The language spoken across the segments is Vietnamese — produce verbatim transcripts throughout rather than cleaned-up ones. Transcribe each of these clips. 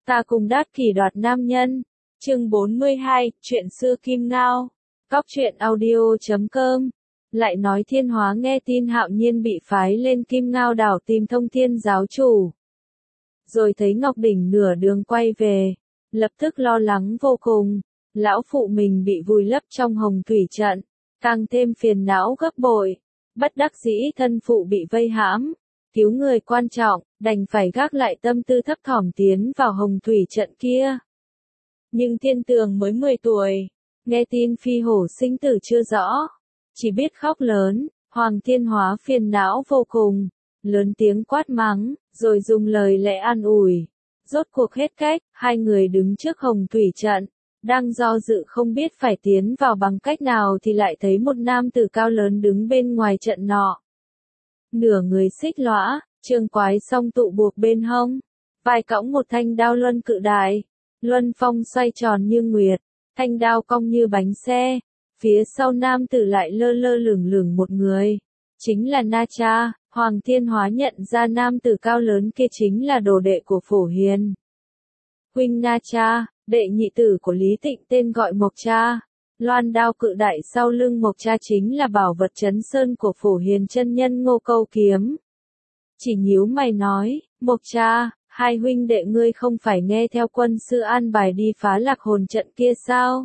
Ta cùng đát kỷ đoạt nam nhân. Chương bốn mươi hai, chuyện xưa Kim Ngao. Cóc truyện audio chấm com. Lại nói Thiên Hóa nghe tin Hạo Nhiên bị phái lên Kim Ngao đảo tìm Thông Thiên giáo chủ. Rồi thấy Ngọc Đỉnh nửa đường quay về, lập tức lo lắng vô cùng. Lão phụ mình bị vùi lấp trong hồng thủy trận, càng thêm phiền não gấp bội. Bất đắc dĩ thân phụ bị vây hãm, cứu người quan trọng, đành phải gác lại tâm tư thấp thỏm tiến vào hồng thủy trận kia. Nhưng Thiên Tường mới mười tuổi, nghe tin phi hổ sinh tử chưa rõ, chỉ biết khóc lớn. Hoàng Thiên Hóa phiền não vô cùng, lớn tiếng quát mắng, rồi dùng lời lẽ an ủi. Rốt cuộc hết cách, hai người đứng trước hồng thủy trận, đang do dự không biết phải tiến vào bằng cách nào thì lại thấy một nam tử cao lớn đứng bên ngoài trận nọ. Nửa người xích lõa, trương quái song tụ buộc bên hông, vai cõng một thanh đao luân cự đại, luân phong xoay tròn như nguyệt, thanh đao cong như bánh xe. Phía sau nam tử lại lơ lơ lửng lửng một người, chính là Na Cha. Hoàng Thiên Hóa nhận ra nam tử cao lớn kia chính là đồ đệ của Phổ Hiền. Huynh Na Cha, đệ nhị tử của Lý Tịnh tên gọi Mộc Cha. Loan đao cự đại sau lưng Mộc Cha chính là bảo vật trấn sơn của Phổ Hiền chân nhân Ngô Câu Kiếm. Chỉ nhíu mày nói, Mộc Cha, hai huynh đệ ngươi không phải nghe theo quân sư an bài đi phá lạc hồn trận kia sao?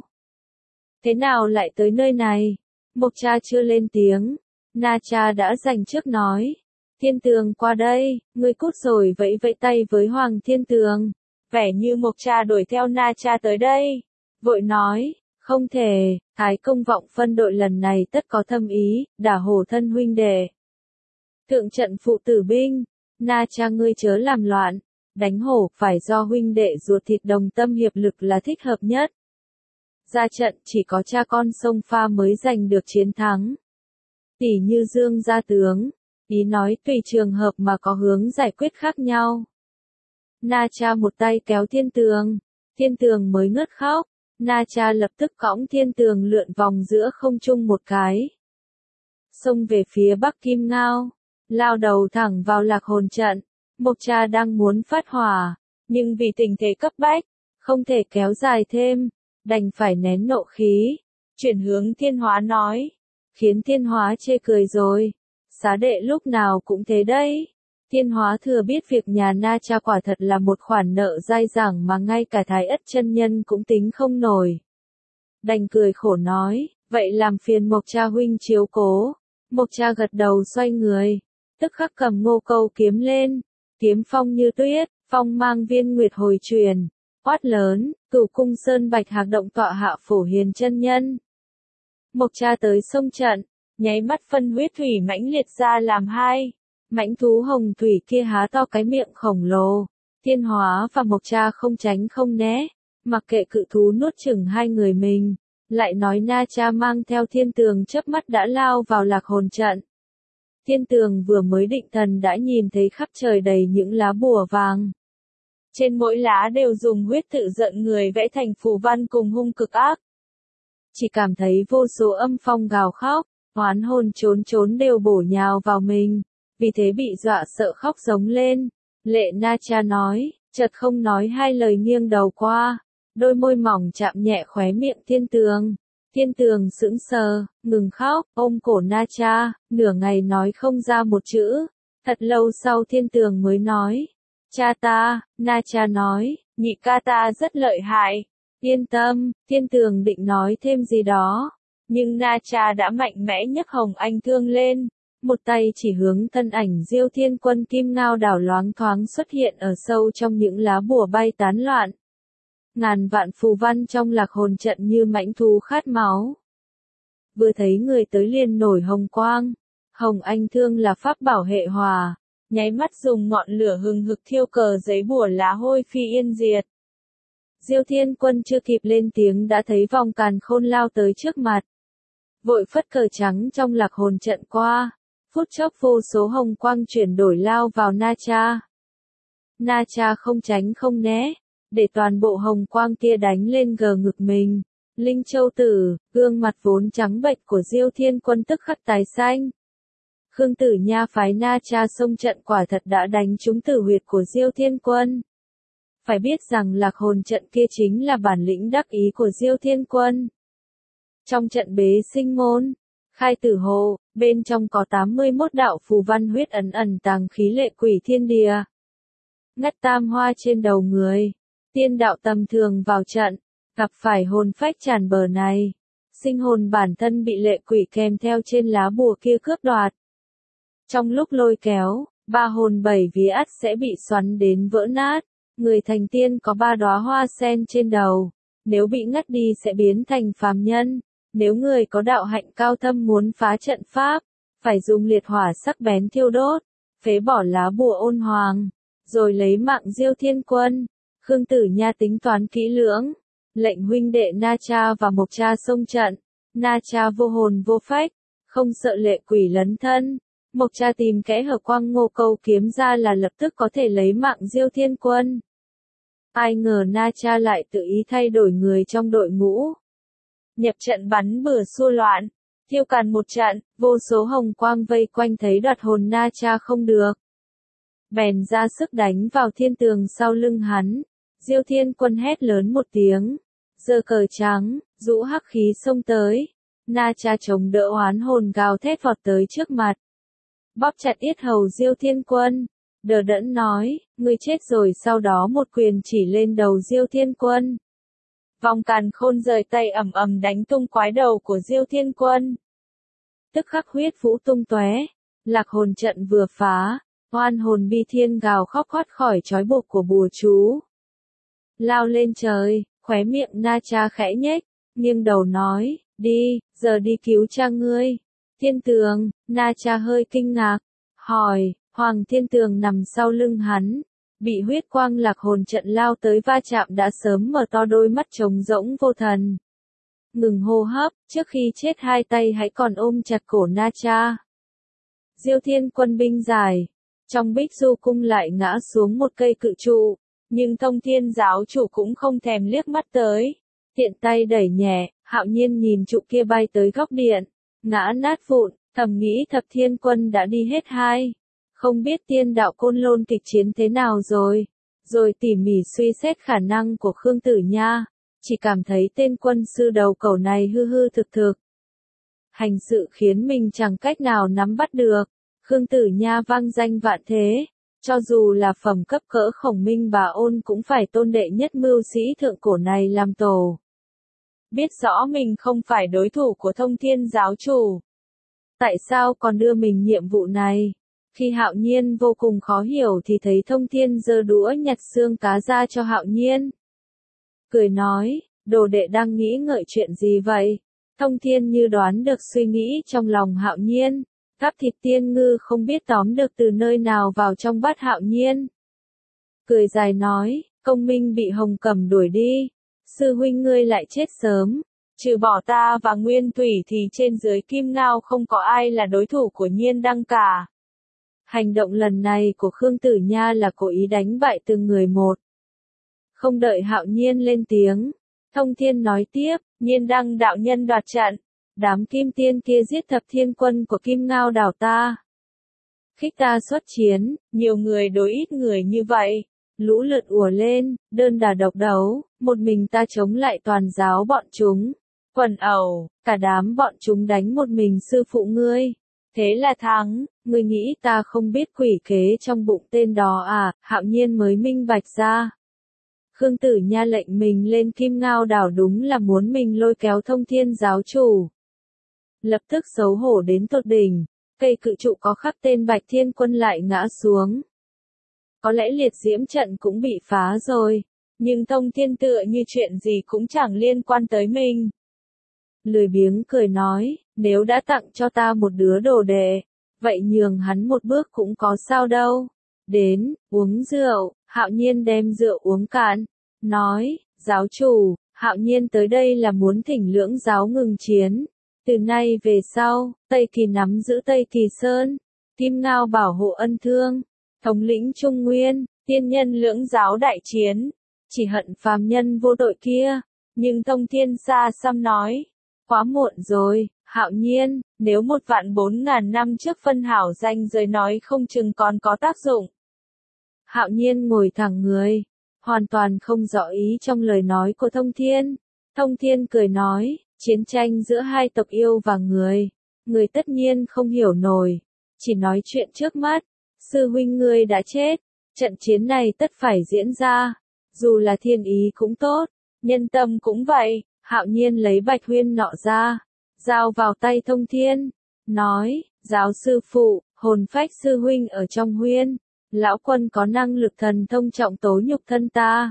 Thế nào lại tới nơi này? Mộc Cha chưa lên tiếng, Na Cha đã giành trước nói. Thiên Tường qua đây, ngươi cút rồi vẫy vẫy tay với Hoàng Thiên Tường. Vẻ như Mộc Cha đuổi theo Na Cha tới đây. Vội nói, không thể, Thái Công vọng phân đội lần này tất có thâm ý, đả hổ thân huynh đệ. Thượng trận phụ tử binh, Na Cha ngươi chớ làm loạn, đánh hổ phải do huynh đệ ruột thịt đồng tâm hiệp lực là thích hợp nhất. Ra trận chỉ có cha con sông pha mới giành được chiến thắng. Tỉ như Dương gia tướng, ý nói tùy trường hợp mà có hướng giải quyết khác nhau. Na Cha một tay kéo Thiên Tường, Thiên Tường mới ngớt khóc, Na Cha lập tức cõng Thiên Tường lượn vòng giữa không trung một cái. Xông về phía Bắc Kim Ngao, lao đầu thẳng vào lạc hồn trận. Mộc Cha đang muốn phát hỏa, nhưng vì tình thế cấp bách, không thể kéo dài thêm, đành phải nén nộ khí, chuyển hướng Thiên Hóa nói, khiến Thiên Hóa chê cười rồi, xá đệ lúc nào cũng thế đấy. Thiên Hóa thừa biết việc nhà Na Cha quả thật là một khoản nợ dai dẳng mà ngay cả Thái Ất chân nhân cũng tính không nổi. Đành cười khổ nói, vậy làm phiền Mộc Cha huynh chiếu cố. Mộc Cha gật đầu xoay người, tức khắc cầm Ngô Câu Kiếm lên, kiếm phong như tuyết, phong mang viên nguyệt hồi truyền, quát lớn, Cửu Cung Sơn Bạch Hạc động tọa hạ Phổ Hiền chân nhân. Mộc Cha tới sông trận, nháy mắt phân huyết thủy mãnh liệt ra làm hai. Mãnh thú hồng thủy kia há to cái miệng khổng lồ, Thiên Hóa và Mộc Cha không tránh không né, mặc kệ cự thú nuốt chửng hai người mình, lại nói Na Cha mang theo Thiên Tường chớp mắt đã lao vào lạc hồn trận. Thiên Tường vừa mới định thần đã nhìn thấy khắp trời đầy những lá bùa vàng. Trên mỗi lá đều dùng huyết tự giận người vẽ thành phù văn cùng hung cực ác. Chỉ cảm thấy vô số âm phong gào khóc, oán hồn trốn trốn đều bổ nhào vào mình, vì thế bị dọa sợ khóc giống lên. Lệ Na Cha nói, chợt không nói hai lời nghiêng đầu qua, đôi môi mỏng chạm nhẹ khóe miệng Thiên Tường. Thiên Tường sững sờ, ngừng khóc, ôm cổ Na Cha, nửa ngày nói không ra một chữ. Thật lâu sau Thiên Tường mới nói, cha ta. Na Cha nói, nhị ca ta rất lợi hại. Yên tâm. Thiên Tường định nói thêm gì đó, nhưng Na Cha đã mạnh mẽ nhấc Hồng Anh thương lên, một tay chỉ hướng thân ảnh Diêu Thiên Quân Kim Ngao đảo loáng thoáng xuất hiện ở sâu trong những lá bùa bay tán loạn. Ngàn vạn phù văn trong lạc hồn trận như mãnh thú khát máu. Vừa thấy người tới liền nổi hồng quang. Hồng Anh thương là pháp bảo hệ hòa, nháy mắt dùng ngọn lửa hừng hực thiêu cờ giấy bùa lá hôi phi yên diệt. Diêu Thiên Quân chưa kịp lên tiếng đã thấy vòng càn khôn lao tới trước mặt. Vội phất cờ trắng trong lạc hồn trận qua, phút chốc vô số hồng quang chuyển đổi lao vào Na Cha. Na Cha không tránh không né, để toàn bộ hồng quang kia đánh lên gờ ngực mình. Linh Châu Tử, gương mặt vốn trắng bệch của Diêu Thiên Quân tức khắc tái xanh. Khương Tử Nha phái Na Cha xông trận quả thật đã đánh trúng tử huyệt của Diêu Thiên Quân. Phải biết rằng lạc hồn trận kia chính là bản lĩnh đắc ý của Diêu Thiên Quân. Trong trận bế sinh môn, khai tử hồ, bên trong có tám mươi mốt đạo phù văn huyết ấn ẩn tàng khí lệ quỷ thiên địa. Ngắt tam hoa trên đầu người, tiên đạo tầm thường vào trận, gặp phải hồn phách tràn bờ này. Sinh hồn bản thân bị lệ quỷ kèm theo trên lá bùa kia cướp đoạt. Trong lúc lôi kéo, ba hồn bảy vía ắt sẽ bị xoắn đến vỡ nát. Người thành tiên có ba đóa hoa sen trên đầu, nếu bị ngắt đi sẽ biến thành phàm nhân. Nếu người có đạo hạnh cao thâm muốn phá trận pháp, phải dùng liệt hỏa sắc bén thiêu đốt, phế bỏ lá bùa ôn hoàng, rồi lấy mạng Diêu Thiên Quân. Khương Tử Nha tính toán kỹ lưỡng, lệnh huynh đệ Na Cha và Mộc Cha xông trận. Na Cha vô hồn vô phách, không sợ lệ quỷ lấn thân. Mộc Cha tìm kẽ hở quang ngô câu kiếm ra là lập tức có thể lấy mạng Diêu Thiên Quân. Ai ngờ Na Cha lại tự ý thay đổi người trong đội ngũ. Nhập trận bắn bừa xua loạn, thiêu càn một trận, vô số hồng quang vây quanh thấy đoạt hồn Na Cha không được. Bèn ra sức đánh vào thiên tường sau lưng hắn. Diêu Thiên Quân hét lớn một tiếng, giơ cờ trắng, rũ hắc khí xông tới. Na Cha chống đỡ oán hồn gào thét vọt tới trước mặt. Bóp chặt yết hầu Diêu Thiên Quân, đờ đẫn nói, ngươi chết rồi, sau đó một quyền chỉ lên đầu Diêu Thiên Quân. Vòng càn khôn rời tay ầm ầm đánh tung quái đầu của Diêu Thiên Quân. Tức khắc huyết vũ tung tóe, lạc hồn trận vừa phá, oan hồn bi thiên gào khóc thoát khỏi trói buộc của bùa chú. Lao lên trời, khóe miệng Na Cha khẽ nhếch, nghiêng đầu nói, đi, giờ đi cứu cha ngươi. Thiên tường, Na Cha hơi kinh ngạc, hỏi, Hoàng Thiên Tường nằm sau lưng hắn, bị huyết quang lạc hồn trận lao tới va chạm đã sớm mở to đôi mắt trống rỗng vô thần. Ngừng hô hấp, trước khi chết hai tay hãy còn ôm chặt cổ Na Cha. Diêu Thiên Quân binh dài, trong Bích Du cung lại ngã xuống một cây cự trụ, nhưng Thông Thiên giáo chủ cũng không thèm liếc mắt tới. Tiện tay đẩy nhẹ, Hạo Nhiên nhìn trụ kia bay tới góc điện, ngã nát vụn, thầm nghĩ Thập Thiên Quân đã đi hết hai. Không biết tiên đạo Côn Lôn kịch chiến thế nào rồi. Rồi tỉ mỉ suy xét khả năng của Khương Tử Nha, chỉ cảm thấy tên quân sư đầu cẩu này hư hư thực thực. Hành sự khiến mình chẳng cách nào nắm bắt được. Khương Tử Nha vang danh vạn thế, cho dù là phẩm cấp cỡ Khổng Minh Bà Ôn cũng phải tôn đệ nhất mưu sĩ thượng cổ này làm tổ. Biết rõ mình không phải đối thủ của Thông Thiên giáo chủ. Tại sao còn đưa mình nhiệm vụ này? Khi Hạo Nhiên vô cùng khó hiểu thì thấy Thông Thiên giơ đũa nhặt xương cá ra cho Hạo Nhiên. Cười nói, đồ đệ đang nghĩ ngợi chuyện gì vậy? Thông Thiên như đoán được suy nghĩ trong lòng Hạo Nhiên, gắp thịt tiên ngư không biết tóm được từ nơi nào vào trong bát Hạo Nhiên. Cười dài nói, Công Minh bị Hồng Cẩm đuổi đi, sư huynh ngươi lại chết sớm, trừ bỏ ta và Nguyên Thủy thì trên dưới Kim Ngao không có ai là đối thủ của Nhiên Đăng cả. Hành động lần này của Khương Tử Nha là cố ý đánh bại từng người một. Không đợi Hạo Nhiên lên tiếng, Thông Thiên nói tiếp, Nhiên Đăng đạo nhân đoạt trận, đám kim tiên kia giết Thập Thiên Quân của Kim Ngao đảo ta. Khích ta xuất chiến, nhiều người đối ít người như vậy, lũ lượt ùa lên, đơn đà độc đấu, một mình ta chống lại toàn giáo bọn chúng. Quần ẩu, cả đám bọn chúng đánh một mình sư phụ ngươi. Thế là thắng, ngươi nghĩ ta không biết quỷ kế trong bụng tên đó à? Hạo Nhiên mới minh bạch ra. Khương Tử Nha lệnh mình lên Kim Ngao đảo đúng là muốn mình lôi kéo Thông Thiên giáo chủ. Lập tức xấu hổ đến tột đỉnh, cây cự trụ có khắc tên Bạch Thiên Quân lại ngã xuống. Có lẽ liệt diễm trận cũng bị phá rồi, nhưng Thông Thiên tựa như chuyện gì cũng chẳng liên quan tới mình. Lười biếng cười nói, nếu đã tặng cho ta một đứa đồ đệ, vậy nhường hắn một bước cũng có sao đâu. Đến, uống rượu, Hạo Nhiên đem rượu uống cạn, nói, giáo chủ, Hạo Nhiên tới đây là muốn thỉnh lưỡng giáo ngừng chiến. Từ nay về sau, Tây Kỳ nắm giữ Tây Kỳ Sơn, Kim Ngao bảo hộ ân thương, thống lĩnh Trung Nguyên, tiên nhân lưỡng giáo đại chiến, chỉ hận phàm nhân vô tội kia. Nhưng Thông Thiên xa xăm nói, quá muộn rồi, Hạo Nhiên, nếu một vạn bốn ngàn năm trước phân hảo danh rồi nói không chừng còn có tác dụng. Hạo Nhiên ngồi thẳng người, hoàn toàn không rõ ý trong lời nói của Thông Thiên. Thông Thiên cười nói, chiến tranh giữa hai tộc yêu và người, người tất nhiên không hiểu nổi, chỉ nói chuyện trước mắt, sư huynh ngươi đã chết, trận chiến này tất phải diễn ra, dù là thiên ý cũng tốt, nhân tâm cũng vậy. Hạo Nhiên lấy bạch huyên nọ ra, giao vào tay Thông Thiên, nói, giáo sư phụ, hồn phách sư huynh ở trong huyên, lão quân có năng lực thần thông trọng tố nhục thân ta.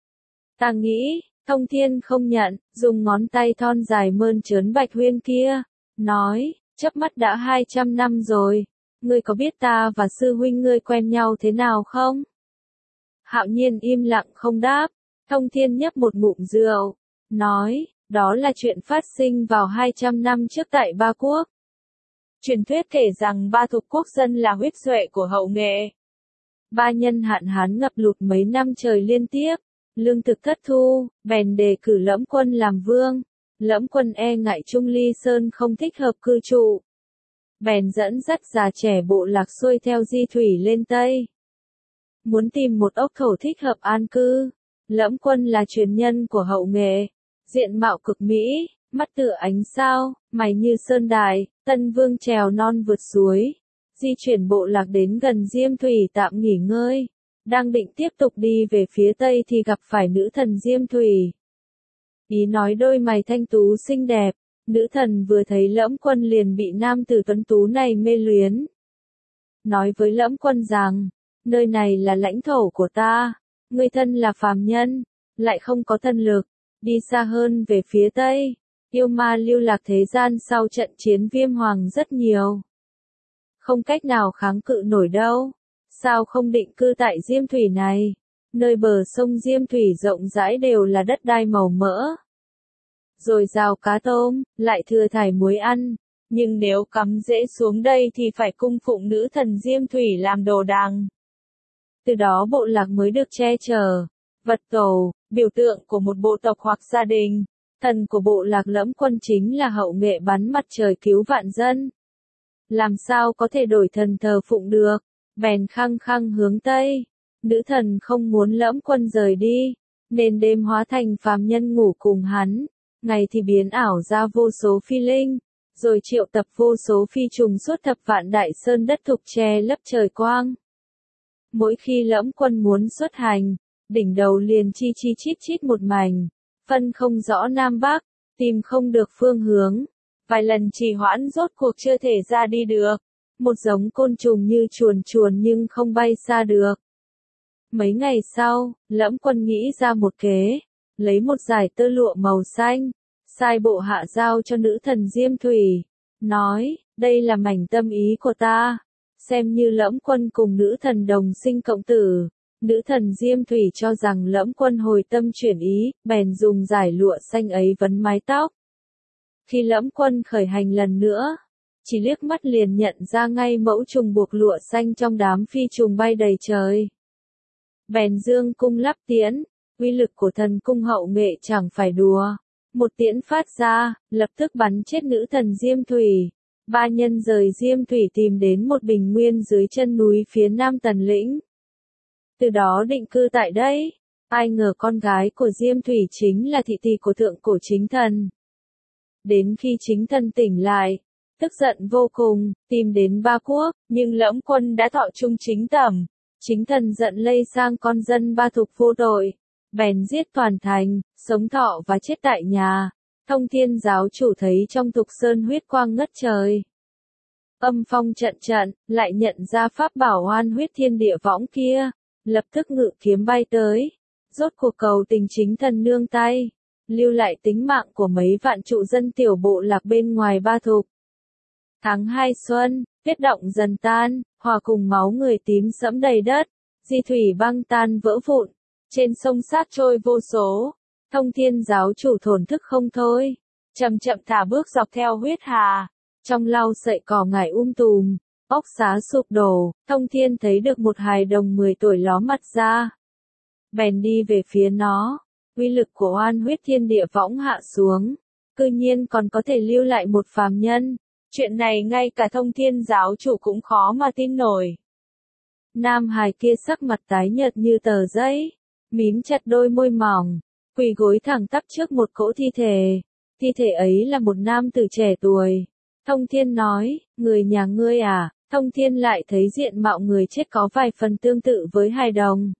Ta nghĩ, Thông Thiên không nhận, dùng ngón tay thon dài mơn trớn bạch huyên kia, nói, chớp mắt đã hai trăm năm rồi, ngươi có biết ta và sư huynh ngươi quen nhau thế nào không? Hạo Nhiên im lặng không đáp, Thông Thiên nhấp một ngụm rượu, nói, đó là chuyện phát sinh vào hai trăm năm trước tại Ba Quốc. Truyền thuyết kể rằng ba thục quốc dân là huyết duệ của Hậu Nghệ. Ba nhân hạn hán ngập lụt mấy năm trời liên tiếp, lương thực thất thu, bèn đề cử Lẫm Quân làm vương. Lẫm Quân e ngại Trung Ly Sơn không thích hợp cư trụ, bèn dẫn dắt già trẻ bộ lạc xuôi theo di thủy lên Tây, muốn tìm một ốc thổ thích hợp an cư. Lẫm Quân là truyền nhân của Hậu Nghệ, diện mạo cực mỹ, mắt tựa ánh sao, mày như sơn đài. Tân Vương trèo non vượt suối, di chuyển bộ lạc đến gần Diêm Thủy tạm nghỉ ngơi, đang định tiếp tục đi về phía Tây thì gặp phải nữ thần Diêm Thủy. Ý nói đôi mày thanh tú xinh đẹp, nữ thần vừa thấy Lẫm Quân liền bị nam tử tuấn tú này mê luyến. Nói với Lẫm Quân rằng, nơi này là lãnh thổ của ta, ngươi thân là phàm nhân, lại không có thân lực, đi xa hơn về phía Tây. Yêu ma lưu lạc thế gian sau trận chiến Viêm Hoàng rất nhiều, không cách nào kháng cự nổi đâu. Sao không định cư tại Diêm Thủy này? Nơi bờ sông Diêm Thủy rộng rãi đều là đất đai màu mỡ, rồi rào cá tôm, lại thừa thải muối ăn. Nhưng nếu cắm rễ xuống đây thì phải cung phụng nữ thần Diêm Thủy làm đồ đàng. Từ đó bộ lạc mới được che chở. Vật tổ, biểu tượng của một bộ tộc hoặc gia đình. Thần của bộ lạc Lẫm Quân chính là Hậu Nghệ bắn mặt trời cứu vạn dân. Làm sao có thể đổi thần thờ phụng được, bèn khăng khăng hướng Tây. Nữ thần không muốn Lẫm Quân rời đi, nên đêm hóa thành phàm nhân ngủ cùng hắn, ngày thì biến ảo ra vô số phi linh, rồi triệu tập vô số phi trùng suốt thập vạn đại sơn đất thục che lấp trời quang. Mỗi khi Lẫm Quân muốn xuất hành, đỉnh đầu liền chi chi chít chít một mảnh, phân không rõ Nam Bắc, tìm không được phương hướng. Vài lần trì hoãn rốt cuộc chưa thể ra đi được. Một giống côn trùng như chuồn chuồn nhưng không bay xa được. Mấy ngày sau, Lẫm Quân nghĩ ra một kế, lấy một dải tơ lụa màu xanh, sai bộ hạ giao cho nữ thần Diêm Thủy, nói, đây là mảnh tâm ý của ta, xem như Lẫm Quân cùng nữ thần đồng sinh cộng tử. Nữ thần Diêm Thủy cho rằng Lẫm Quân hồi tâm chuyển ý, bèn dùng dải lụa xanh ấy vấn mái tóc. Khi Lẫm Quân khởi hành lần nữa, chỉ liếc mắt liền nhận ra ngay mẫu trùng buộc lụa xanh trong đám phi trùng bay đầy trời. Bèn dương cung lắp tiễn, uy lực của thần cung Hậu Nghệ chẳng phải đùa. Một tiễn phát ra, lập tức bắn chết nữ thần Diêm Thủy. Ba nhân rời Diêm Thủy tìm đến một bình nguyên dưới chân núi phía nam Tần Lĩnh. Từ đó định cư tại đây. Ai ngờ con gái của Diêm Thủy chính là thị tỳ của thượng cổ chính thần. Đến khi chính thần tỉnh lại, tức giận vô cùng, tìm đến Ba Quốc, nhưng Lẫm Quân đã thọ trung chính tẩm. Chính thần giận lây sang con dân Ba thục vô tội, bèn giết toàn thành, sống thọ và chết tại nhà. Thông Thiên giáo chủ thấy trong Thục Sơn huyết quang ngất trời, âm phong trận trận, lại nhận ra pháp bảo Oan Huyết Thiên Địa Võng kia, lập tức ngự kiếm bay tới, rốt cuộc cầu tình chính thần nương tay, lưu lại tính mạng của mấy vạn trụ dân tiểu bộ lạc bên ngoài Ba thục. Tháng hai xuân, tuyết động dần tan, hòa cùng máu người tím sẫm đầy đất, di thủy băng tan vỡ vụn, trên sông sát trôi vô số. Thông Thiên giáo chủ thổn thức không thôi, chậm chậm thả bước dọc theo huyết hà, trong lau sậy cỏ ngải um tùm, ốc xá sụp đổ. Thông Thiên thấy được một hài đồng mười tuổi ló mặt ra, bèn đi về phía nó. Uy lực của Oan Huyết Thiên Địa Võng hạ xuống, cư nhiên còn có thể lưu lại một phàm nhân. Chuyện này ngay cả Thông Thiên giáo chủ cũng khó mà tin nổi. Nam hài kia sắc mặt tái nhợt như tờ giấy, mím chặt đôi môi mỏng, quỳ gối thẳng tắp trước một cỗ thi thể. Thi thể ấy là một nam tử trẻ tuổi. Thông Thiên nói, người nhà ngươi à? Thông Thiên lại thấy diện mạo người chết có vài phần tương tự với hài đồng.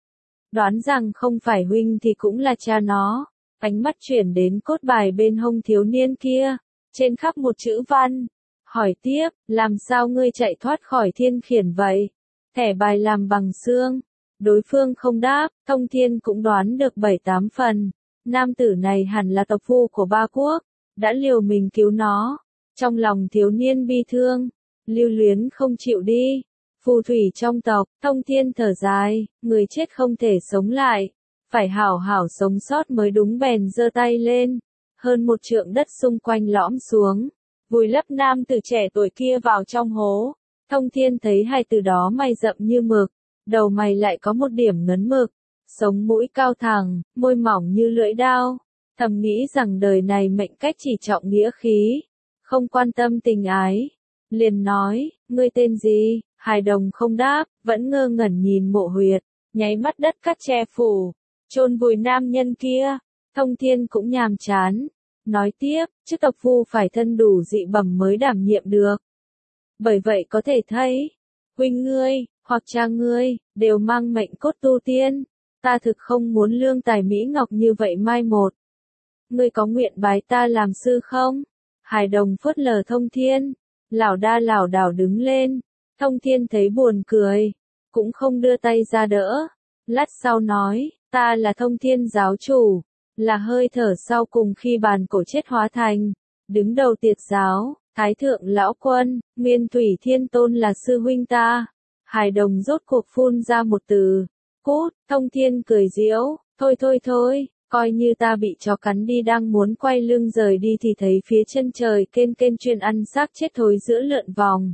Đoán rằng không phải huynh thì cũng là cha nó. Ánh mắt chuyển đến cốt bài bên hông thiếu niên kia, trên khắc một chữ văn. Hỏi tiếp, làm sao ngươi chạy thoát khỏi thiên khiển vậy? Thẻ bài làm bằng xương. Đối phương không đáp, Thông Thiên cũng đoán được bảy tám phần. Nam tử này hẳn là tộc phu của ba quốc, đã liều mình cứu nó. Trong lòng thiếu niên bi thương, lưu luyến không chịu đi. Phù thủy trong tộc, Thông Thiên thở dài, người chết không thể sống lại. Phải hảo hảo sống sót mới đúng, bèn giơ tay lên. Hơn một trượng đất xung quanh lõm xuống, vùi lấp nam tử trẻ tuổi kia vào trong hố. Thông Thiên thấy hai từ đó mày rậm như mực, đầu mày lại có một điểm ngấn mực, sống mũi cao thẳng, môi mỏng như lưỡi dao. Thầm nghĩ rằng đời này mệnh cách chỉ trọng nghĩa khí, không quan tâm tình ái. Liền nói, ngươi tên gì? Hài đồng không đáp, vẫn ngơ ngẩn nhìn mộ huyệt, nháy mắt đất cát che phủ, chôn vùi nam nhân kia. Thông Thiên cũng nhàm chán, nói tiếp, chức tộc phu phải thân đủ dị bẩm mới đảm nhiệm được. Bởi vậy có thể thấy, huynh ngươi, hoặc cha ngươi, đều mang mệnh cốt tu tiên. Ta thực không muốn lương tài mỹ ngọc như vậy mai một. Ngươi có nguyện bái ta làm sư không? Hài đồng phớt lờ Thông Thiên, lảo đa lảo đảo đứng lên. Thông Thiên thấy buồn cười, cũng không đưa tay ra đỡ. Lát sau nói, ta là Thông Thiên giáo chủ, là hơi thở sau cùng khi bàn cổ chết hóa thành, đứng đầu tiệt giáo, Thái thượng lão quân, Nguyên Thủy Thiên Tôn là sư huynh ta. Hài đồng rốt cuộc phun ra một từ, cút. Thông Thiên cười giễu, thôi thôi thôi, coi như ta bị chó cắn đi, đang muốn quay lưng rời đi thì thấy phía chân trời kên kên chuyên ăn xác chết thối giữa lượn vòng.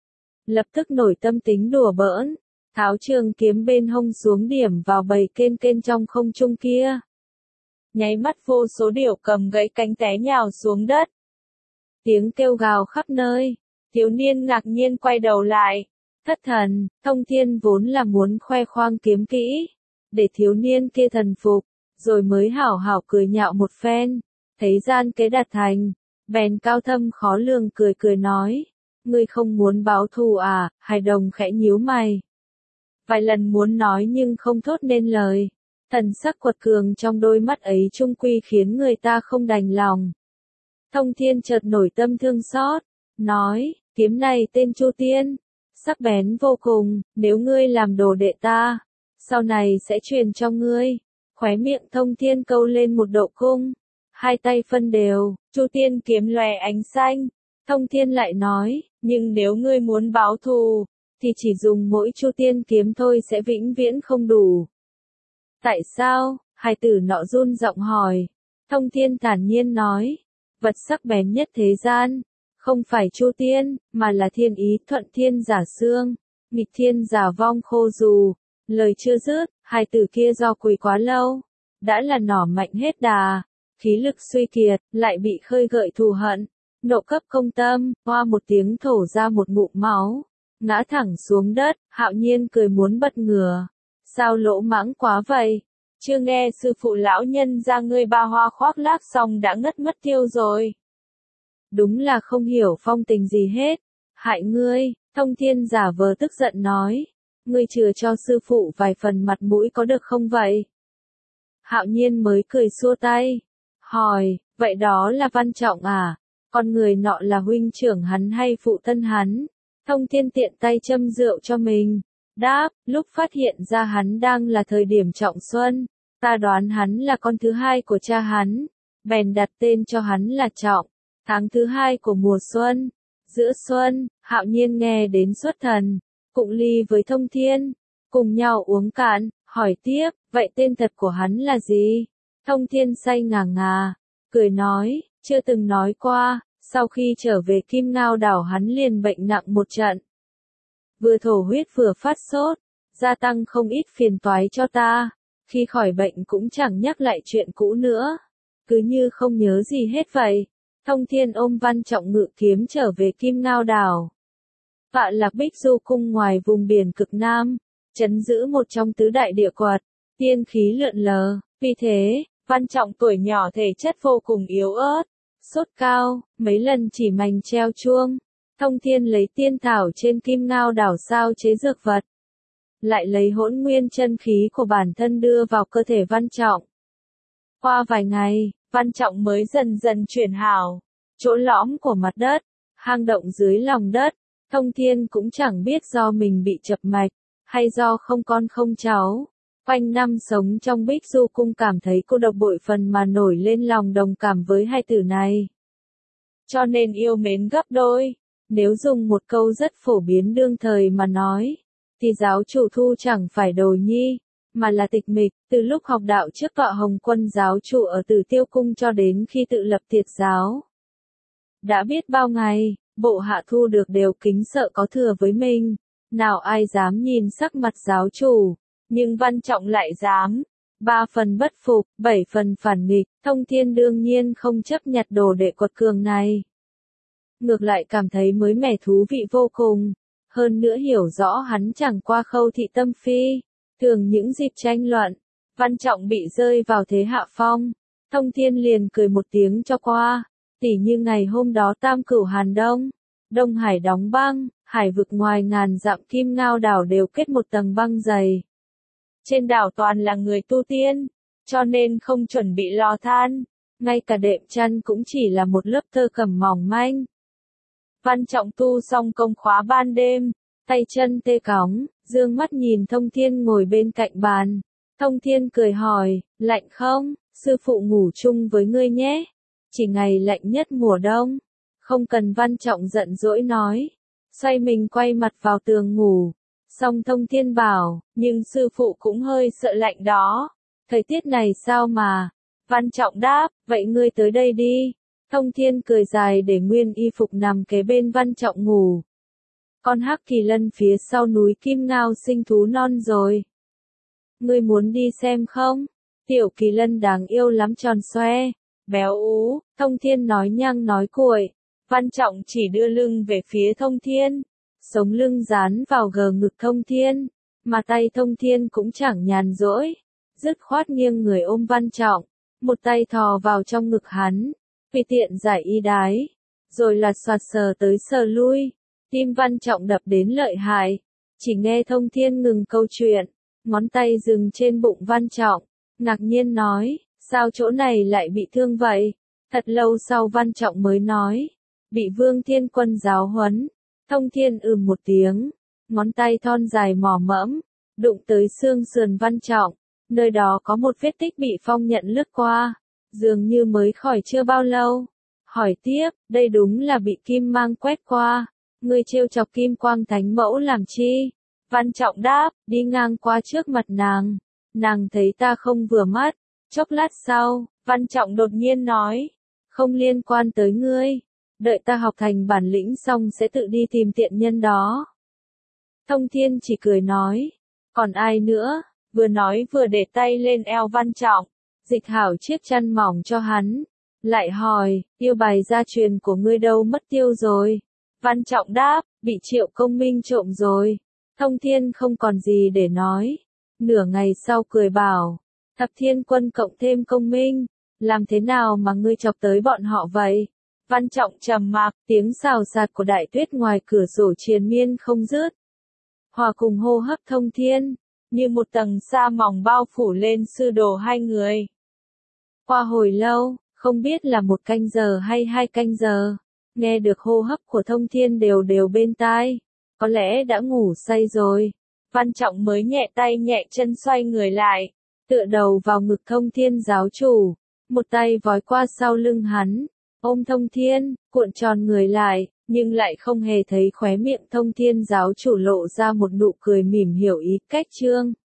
Lập tức nổi tâm tính đùa bỡn, tháo trường kiếm bên hông xuống điểm vào bầy kên kên trong không trung kia. Nháy mắt vô số điểu cầm gãy cánh té nhào xuống đất. Tiếng kêu gào khắp nơi, thiếu niên ngạc nhiên quay đầu lại. Thất thần, Thông Thiên vốn là muốn khoe khoang kiếm kỹ, để thiếu niên kia thần phục, rồi mới hảo hảo cười nhạo một phen. Thấy gian kế đạt thành, bèn cao thâm khó lường cười cười nói, ngươi không muốn báo thù à? Hài đồng khẽ nhíu mày, vài lần muốn nói nhưng không thốt nên lời. Thần sắc quật cường trong đôi mắt ấy chung quy khiến người ta không đành lòng. Thông Thiên chợt nổi tâm thương xót, nói, kiếm này tên Chu Tiên, sắc bén vô cùng, nếu ngươi làm đồ đệ ta, sau này sẽ truyền cho ngươi. Khóe miệng Thông Thiên câu lên một độ cung, hai tay phân đều, Chu Tiên kiếm lòe ánh xanh. Thông Thiên lại nói, nhưng nếu ngươi muốn báo thù, thì chỉ dùng mỗi Chu Tiên kiếm thôi sẽ vĩnh viễn không đủ. Tại sao? Hài tử nọ run giọng hỏi. Thông Thiên thản nhiên nói, vật sắc bén nhất thế gian, không phải Chu Tiên, mà là thiên ý. Thuận thiên giả xương, nghịch thiên giả vong khô dù. Lời chưa dứt, hài tử kia do quỳ quá lâu, đã là nỏ mạnh hết đà, khí lực suy kiệt, lại bị khơi gợi thù hận, nộ cấp công tâm, hoa một tiếng thổ ra một ngụm máu, ngã thẳng xuống đất. Hạo Nhiên cười muốn bật ngửa, sao lỗ mãng quá vậy? Chưa nghe sư phụ lão nhân ra ngươi ba hoa khoác lác xong đã ngất mất tiêu rồi. Đúng là không hiểu phong tình gì hết. Hại ngươi. Thông Thiên giả vờ tức giận nói, ngươi chừa cho sư phụ vài phần mặt mũi có được không vậy? Hạo Nhiên mới cười xua tay, hỏi, vậy đó là Văn Trọng à? Con người nọ là huynh trưởng hắn hay phụ thân hắn? Thông Thiên tiện tay châm rượu cho mình, đáp, lúc phát hiện ra hắn đang là thời điểm trọng xuân, ta đoán hắn là con thứ hai của cha hắn, bèn đặt tên cho hắn là Trọng, tháng thứ hai của mùa xuân. Giữa xuân, Hạo Nhiên nghe đến xuất thần, cụng ly với Thông Thiên, cùng nhau uống cạn, hỏi tiếp, vậy tên thật của hắn là gì? Thông Thiên say ngà ngà, cười nói, chưa từng nói qua. Sau khi trở về Kim Ngao đảo hắn liền bệnh nặng một trận, vừa thổ huyết vừa phát sốt, gia tăng không ít phiền toái cho ta. Khi khỏi bệnh cũng chẳng nhắc lại chuyện cũ nữa, cứ như không nhớ gì hết vậy. Thông Thiên ôm Văn Trọng ngự kiếm trở về Kim Ngao đảo. Vạn Lạc Bích Du cung ngoài vùng biển cực Nam, trấn giữ một trong tứ đại địa quật, tiên khí lượn lờ, vì thế, Văn Trọng tuổi nhỏ thể chất vô cùng yếu ớt, sốt cao, mấy lần chỉ mành treo chuông. Thông Thiên lấy tiên thảo trên Kim Ngao đảo sao chế dược vật, lại lấy hỗn nguyên chân khí của bản thân đưa vào cơ thể Văn Trọng. Qua vài ngày, Văn Trọng mới dần dần chuyển hảo. Chỗ lõm của mặt đất, hang động dưới lòng đất, Thông Thiên cũng chẳng biết do mình bị chập mạch, hay do không con không cháu. Quanh năm sống trong Bích Du Cung cảm thấy cô độc bội phần mà nổi lên lòng đồng cảm với hai tử này. Cho nên yêu mến gấp đôi. Nếu dùng một câu rất phổ biến đương thời mà nói, thì giáo chủ Thu chẳng phải đồ nhi, mà là tịch mịch. Từ lúc học đạo trước tọa Hồng Quân giáo chủ ở Tử Tiêu Cung cho đến khi tự lập Thiệt giáo. Đã biết bao ngày, bộ hạ thu được đều kính sợ có thừa với mình, nào ai dám nhìn sắc mặt giáo chủ, nhưng Văn Trọng lại dám. Ba phần bất phục, bảy phần phản nghịch, Thông Thiên đương nhiên không chấp nhặt đồ đệ quật cường này. Ngược lại cảm thấy mới mẻ thú vị vô cùng, hơn nữa hiểu rõ hắn chẳng qua khâu thị tâm phi, thường những dịp tranh luận, Văn Trọng bị rơi vào thế hạ phong, Thông Thiên liền cười một tiếng cho qua, tỉ như ngày hôm đó Tam Cửu Hàn Đông, Đông Hải đóng băng, hải vực ngoài ngàn dặm Kim Ngao đảo đều kết một tầng băng dày. Trên đảo toàn là người tu tiên, cho nên không chuẩn bị lò than, ngay cả đệm chăn cũng chỉ là một lớp tơ cẩm mỏng manh. Văn Trọng tu xong công khóa ban đêm, tay chân tê cóng, dương mắt nhìn Thông Thiên ngồi bên cạnh bàn. Thông Thiên cười hỏi, lạnh không, sư phụ ngủ chung với ngươi nhé. Chỉ ngày lạnh nhất mùa đông. Không cần. Văn Trọng giận dỗi nói. Xoay mình quay mặt vào tường ngủ. Xong Thông Thiên bảo, nhưng sư phụ cũng hơi sợ lạnh đó. Thời tiết này sao mà. Văn Trọng đáp, vậy ngươi tới đây đi. Thông Thiên cười dài để nguyên y phục nằm kế bên Văn Trọng ngủ. Con hắc kỳ lân phía sau núi Kim Ngao sinh thú non rồi. Ngươi muốn đi xem không? Tiểu kỳ lân đáng yêu lắm, tròn xoe, béo ú. Thông Thiên nói nhăng nói cuội. Văn Trọng chỉ đưa lưng về phía Thông Thiên, sống lưng dán vào gờ ngực Thông Thiên, mà tay Thông Thiên cũng chẳng nhàn rỗi, dứt khoát nghiêng người ôm Văn Trọng, một tay thò vào trong ngực hắn, vì tiện giải y đái, rồi là soạt sờ tới sờ lui. Tim Văn Trọng đập đến lợi hại, chỉ nghe Thông Thiên ngừng câu chuyện, ngón tay dừng trên bụng Văn Trọng, ngạc nhiên nói, sao chỗ này lại bị thương vậy? Thật lâu sau Văn Trọng mới nói, bị Vương Thiên Quân giáo huấn. Thông Thiên ừm một tiếng, ngón tay thon dài mỏ mẫm, đụng tới xương sườn Văn Trọng, nơi đó có một vết tích bị phong nhận lướt qua, dường như mới khỏi chưa bao lâu. Hỏi tiếp, đây đúng là bị kim mang quét qua, ngươi trêu chọc Kim Quang Thánh Mẫu làm chi? Văn Trọng đáp, đi ngang qua trước mặt nàng, nàng thấy ta không vừa mắt. Chốc lát sau, Văn Trọng đột nhiên nói, không liên quan tới ngươi, đợi ta học thành bản lĩnh xong sẽ tự đi tìm tiện nhân đó. Thông Thiên chỉ cười nói, còn ai nữa? Vừa nói vừa để tay lên eo Văn Trọng, dịch hảo chiếc chăn mỏng cho hắn, lại hỏi, yêu bài gia truyền của ngươi đâu mất tiêu rồi? Văn Trọng đáp, bị Triệu Công Minh trộm rồi. Thông Thiên không còn gì để nói, nửa ngày sau cười bảo, Thập Thiên Quân cộng thêm Công Minh, làm thế nào mà ngươi chọc tới bọn họ vậy? Văn Trọng trầm mặc, tiếng xào xạc của đại tuyết ngoài cửa sổ triền miên không dứt, hòa cùng hô hấp Thông Thiên, như một tầng sa mỏng bao phủ lên sư đồ hai người. Qua hồi lâu, không biết là một canh giờ hay hai canh giờ, nghe được hô hấp của Thông Thiên đều đều bên tai, có lẽ đã ngủ say rồi. Văn Trọng mới nhẹ tay nhẹ chân xoay người lại, tựa đầu vào ngực Thông Thiên giáo chủ, một tay vói qua sau lưng hắn, ôm Thông Thiên, cuộn tròn người lại, nhưng lại không hề thấy khóe miệng Thông Thiên giáo chủ lộ ra một nụ cười mỉm hiểu ý cách chương.